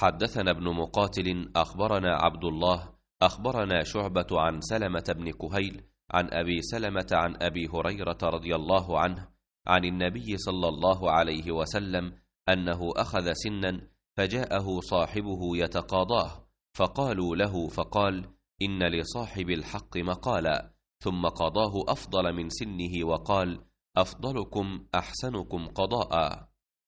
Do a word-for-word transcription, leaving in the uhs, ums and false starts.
حدثنا ابن مقاتل أخبرنا عبد الله أخبرنا شعبة عن سلمة بن كهيل عن أبي سلمة عن أبي هريرة رضي الله عنه عن النبي صلى الله عليه وسلم أنه أخذ سنا فجاءه صاحبه يتقاضاه، فقالوا له فقال: إن لصاحب الحق مقالا، ثم قضاه أفضل من سنه وقال: أفضلكم أحسنكم قضاء.